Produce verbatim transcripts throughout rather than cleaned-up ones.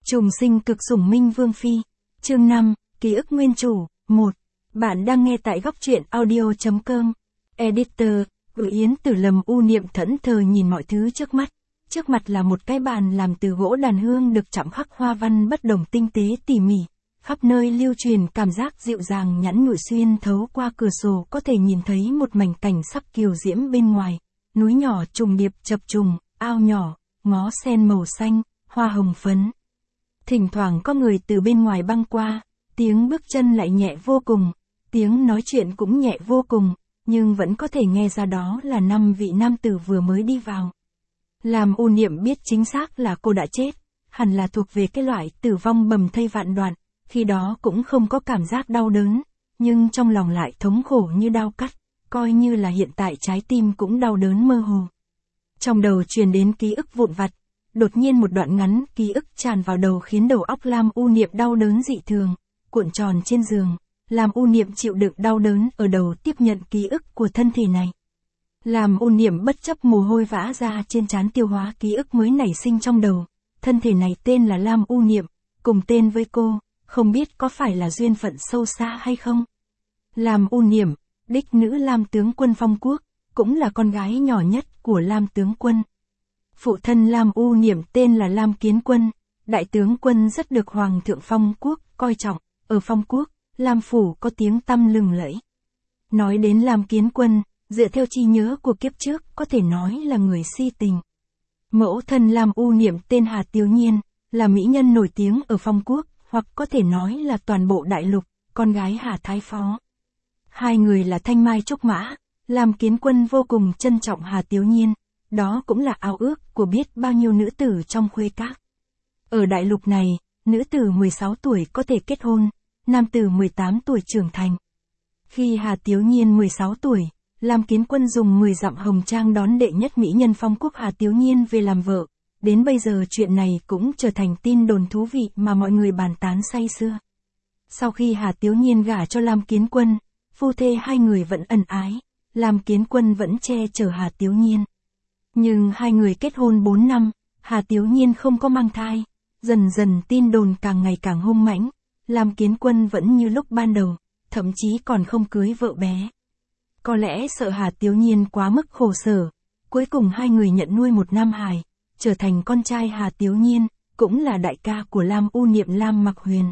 Trùng sinh cực sủng Minh Vương Phi. Chương năm, ký ức nguyên chủ. một. Bạn đang nghe tại góc truyện audio chấm com. Editor, Gửi Yến Tử Lầm u niệm thẫn thờ nhìn mọi thứ trước mắt. Trước mặt là một cái bàn làm từ gỗ đàn hương được chạm khắc hoa văn bất đồng tinh tế tỉ mỉ. Khắp nơi lưu truyền cảm giác dịu dàng nhẵn nhụi, xuyên thấu qua cửa sổ có thể nhìn thấy một mảnh cảnh sắc kiều diễm bên ngoài. Núi nhỏ trùng điệp chập trùng, ao nhỏ, ngó sen màu xanh, hoa hồng phấn. Thỉnh thoảng có người từ bên ngoài băng qua, tiếng bước chân lại nhẹ vô cùng, tiếng nói chuyện cũng nhẹ vô cùng, nhưng vẫn có thể nghe ra đó là năm vị nam tử vừa mới đi vào. Làm u niệm biết chính xác là cô đã chết, hẳn là thuộc về cái loại tử vong bầm thây vạn đoạn, khi đó cũng không có cảm giác đau đớn, nhưng trong lòng lại thống khổ như đau cắt, coi như là hiện tại trái tim cũng đau đớn mơ hồ. Trong đầu truyền đến ký ức vụn vặt. Đột nhiên một đoạn ngắn ký ức tràn vào đầu khiến đầu óc Lam U Niệm đau đớn dị thường, cuộn tròn trên giường. Lam U Niệm chịu đựng đau đớn ở đầu tiếp nhận ký ức của thân thể này. Lam U Niệm bất chấp mồ hôi vã ra trên trán tiêu hóa ký ức mới nảy sinh trong đầu. Thân thể này tên là Lam U Niệm, cùng tên với cô, không biết có phải là duyên phận sâu xa hay không. Lam U Niệm, đích nữ Lam tướng quân Phong Quốc, cũng là con gái nhỏ nhất của Lam tướng quân. Phụ thân Lam U Niệm tên là Lam Kiến Quân, đại tướng quân rất được Hoàng thượng Phong Quốc coi trọng, ở Phong Quốc, Lam phủ có tiếng tăm lừng lẫy. Nói đến Lam Kiến Quân, dựa theo trí nhớ của kiếp trước có thể nói là người si tình. Mẫu thân Lam U Niệm tên Hà Tiếu Nhiên, là mỹ nhân nổi tiếng ở Phong Quốc, hoặc có thể nói là toàn bộ đại lục, con gái Hà Thái Phó. Hai người là thanh mai trúc mã, Lam Kiến Quân vô cùng trân trọng Hà Tiếu Nhiên. Đó cũng là ao ước của biết bao nhiêu nữ tử trong khuê các. Ở đại lục này, nữ tử mười sáu tuổi có thể kết hôn, nam tử mười tám tuổi trưởng thành. Khi Hà Tiếu Nhiên mười sáu tuổi, Lam Kiến Quân dùng mười dặm hồng trang đón đệ nhất mỹ nhân Phong Quốc Hà Tiếu Nhiên về làm vợ. Đến bây giờ chuyện này cũng trở thành tin đồn thú vị mà mọi người bàn tán say sưa. Sau khi Hà Tiếu Nhiên gả cho Lam Kiến Quân, phu thê hai người vẫn ân ái, Lam Kiến Quân vẫn che chở Hà Tiếu Nhiên. Nhưng hai người kết hôn bốn năm, Hà Tiếu Nhiên không có mang thai, dần dần tin đồn càng ngày càng hung mãnh, Lam Kiến Quân vẫn như lúc ban đầu, thậm chí còn không cưới vợ bé. Có lẽ sợ Hà Tiếu Nhiên quá mức khổ sở, cuối cùng hai người nhận nuôi một nam hài, trở thành con trai Hà Tiếu Nhiên, cũng là đại ca của Lam U Niệm Lam Mặc Huyền.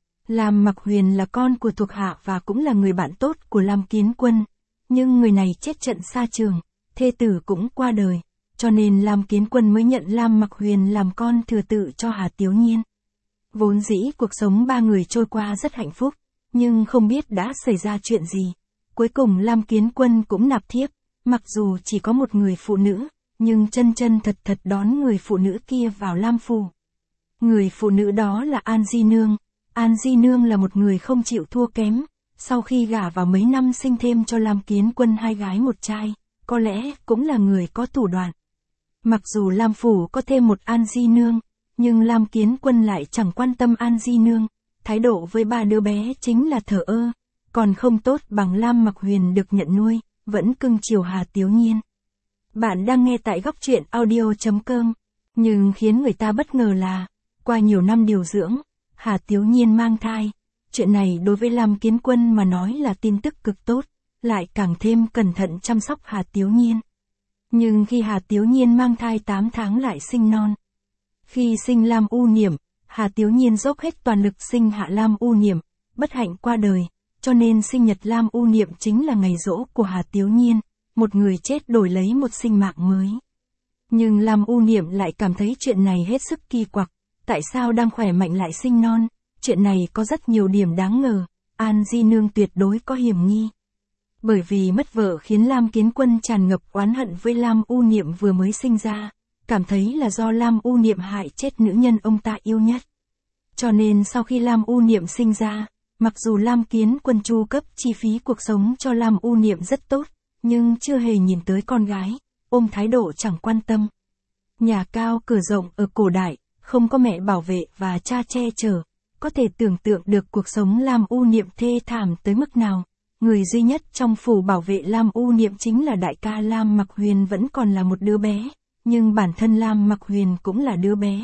Lam Mặc Huyền là con của thuộc hạ và cũng là người bạn tốt của Lam Kiến Quân, nhưng người này chết trận xa trường, thê tử cũng qua đời. Cho nên Lam Kiến Quân mới nhận Lam Mặc Huyền làm con thừa tự cho Hà Tiếu Nhiên. Vốn dĩ cuộc sống ba người trôi qua rất hạnh phúc, nhưng không biết đã xảy ra chuyện gì. Cuối cùng Lam Kiến Quân cũng nạp thiếp, mặc dù chỉ có một người phụ nữ, nhưng chân chân thật thật đón người phụ nữ kia vào Lam phủ. Người phụ nữ đó là An Di Nương. An Di Nương là một người không chịu thua kém, sau khi gả vào mấy năm sinh thêm cho Lam Kiến Quân hai gái một trai, có lẽ cũng là người có thủ đoạn. Mặc dù Lam phủ có thêm một An Di Nương, nhưng Lam Kiến Quân lại chẳng quan tâm An Di Nương, thái độ với ba đứa bé chính là thờ ơ, còn không tốt bằng Lam Mặc Huyền được nhận nuôi, vẫn cưng chiều Hà Tiếu Nhiên. Bạn đang nghe tại góc truyện audio chấm com, nhưng khiến người ta bất ngờ là, qua nhiều năm điều dưỡng, Hà Tiếu Nhiên mang thai. Chuyện này đối với Lam Kiến Quân mà nói là tin tức cực tốt, lại càng thêm cẩn thận chăm sóc Hà Tiếu Nhiên. Nhưng khi Hà Tiếu Nhiên mang thai tám tháng lại sinh non. Khi sinh Lam U Niệm, Hà Tiếu Nhiên dốc hết toàn lực sinh hạ Lam U Niệm, bất hạnh qua đời, cho nên sinh nhật Lam U Niệm chính là ngày giỗ của Hà Tiếu Nhiên, một người chết đổi lấy một sinh mạng mới. Nhưng Lam U Niệm lại cảm thấy chuyện này hết sức kỳ quặc, tại sao đang khỏe mạnh lại sinh non, chuyện này có rất nhiều điểm đáng ngờ, An Di Nương tuyệt đối có hiểm nghi. Bởi vì mất vợ khiến Lam Kiến Quân tràn ngập oán hận với Lam U Niệm vừa mới sinh ra, cảm thấy là do Lam U Niệm hại chết nữ nhân ông ta yêu nhất. Cho nên sau khi Lam U Niệm sinh ra, mặc dù Lam Kiến Quân chu cấp chi phí cuộc sống cho Lam U Niệm rất tốt, nhưng chưa hề nhìn tới con gái, ôm thái độ chẳng quan tâm. Nhà cao cửa rộng ở cổ đại, không có mẹ bảo vệ và cha che chở, có thể tưởng tượng được cuộc sống Lam U Niệm thê thảm tới mức nào. Người duy nhất trong phủ bảo vệ Lam U Niệm chính là đại ca Lam Mặc Huyền vẫn còn là một đứa bé, nhưng bản thân Lam Mặc Huyền cũng là đứa bé,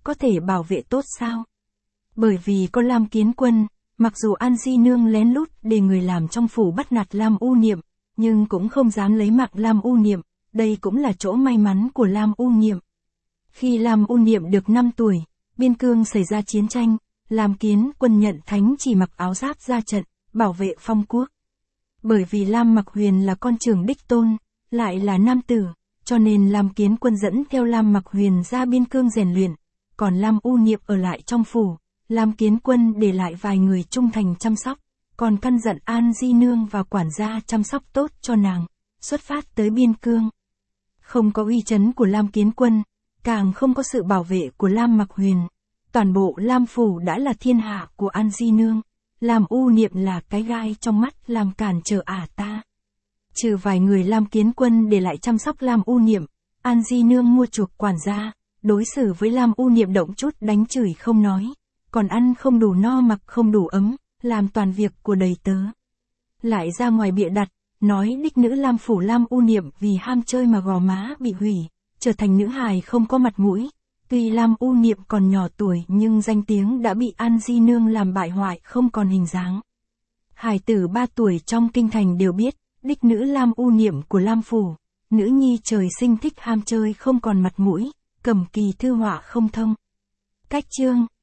có thể bảo vệ tốt sao? Bởi vì có Lam Kiến Quân, mặc dù An Di Nương lén lút để người làm trong phủ bắt nạt Lam U Niệm, nhưng cũng không dám lấy mạng Lam U Niệm, đây cũng là chỗ may mắn của Lam U Niệm. Khi Lam U Niệm được năm tuổi, biên cương xảy ra chiến tranh, Lam Kiến Quân nhận thánh chỉ mặc áo giáp ra trận, bảo vệ phong quốc. Bởi vì Lam Mặc Huyền là con trưởng đích tôn, lại là nam tử, cho nên Lam Kiến Quân dẫn theo Lam Mặc Huyền ra biên cương rèn luyện, còn Lam U Niệm ở lại trong phủ, Lam Kiến Quân để lại vài người trung thành chăm sóc, còn căn dặn An Di Nương và quản gia chăm sóc tốt cho nàng, xuất phát tới biên cương. Không có uy chấn của Lam Kiến Quân, càng không có sự bảo vệ của Lam Mặc Huyền, toàn bộ Lam phủ đã là thiên hạ của An Di Nương, Lam U Niệm là cái gai trong mắt làm cản trở ả ta. Trừ vài người Lam Kiến Quân để lại chăm sóc Lam U Niệm, An Di Nương mua chuộc quản gia, đối xử với Lam U Niệm động chút đánh chửi không nói, còn ăn không đủ no mặc không đủ ấm, làm toàn việc của đầy tớ. Lại ra ngoài bịa đặt, nói đích nữ Lam phủ Lam U Niệm vì ham chơi mà gò má bị hủy, trở thành nữ hài không có mặt mũi. Tuy Lam U Niệm còn nhỏ tuổi nhưng danh tiếng đã bị An Di Nương làm bại hoại không còn hình dáng. Hài tử ba tuổi trong kinh thành đều biết, đích nữ Lam U Niệm của Lam phủ, nữ nhi trời sinh thích ham chơi không còn mặt mũi, cầm kỳ thư họa không thông. Cách chương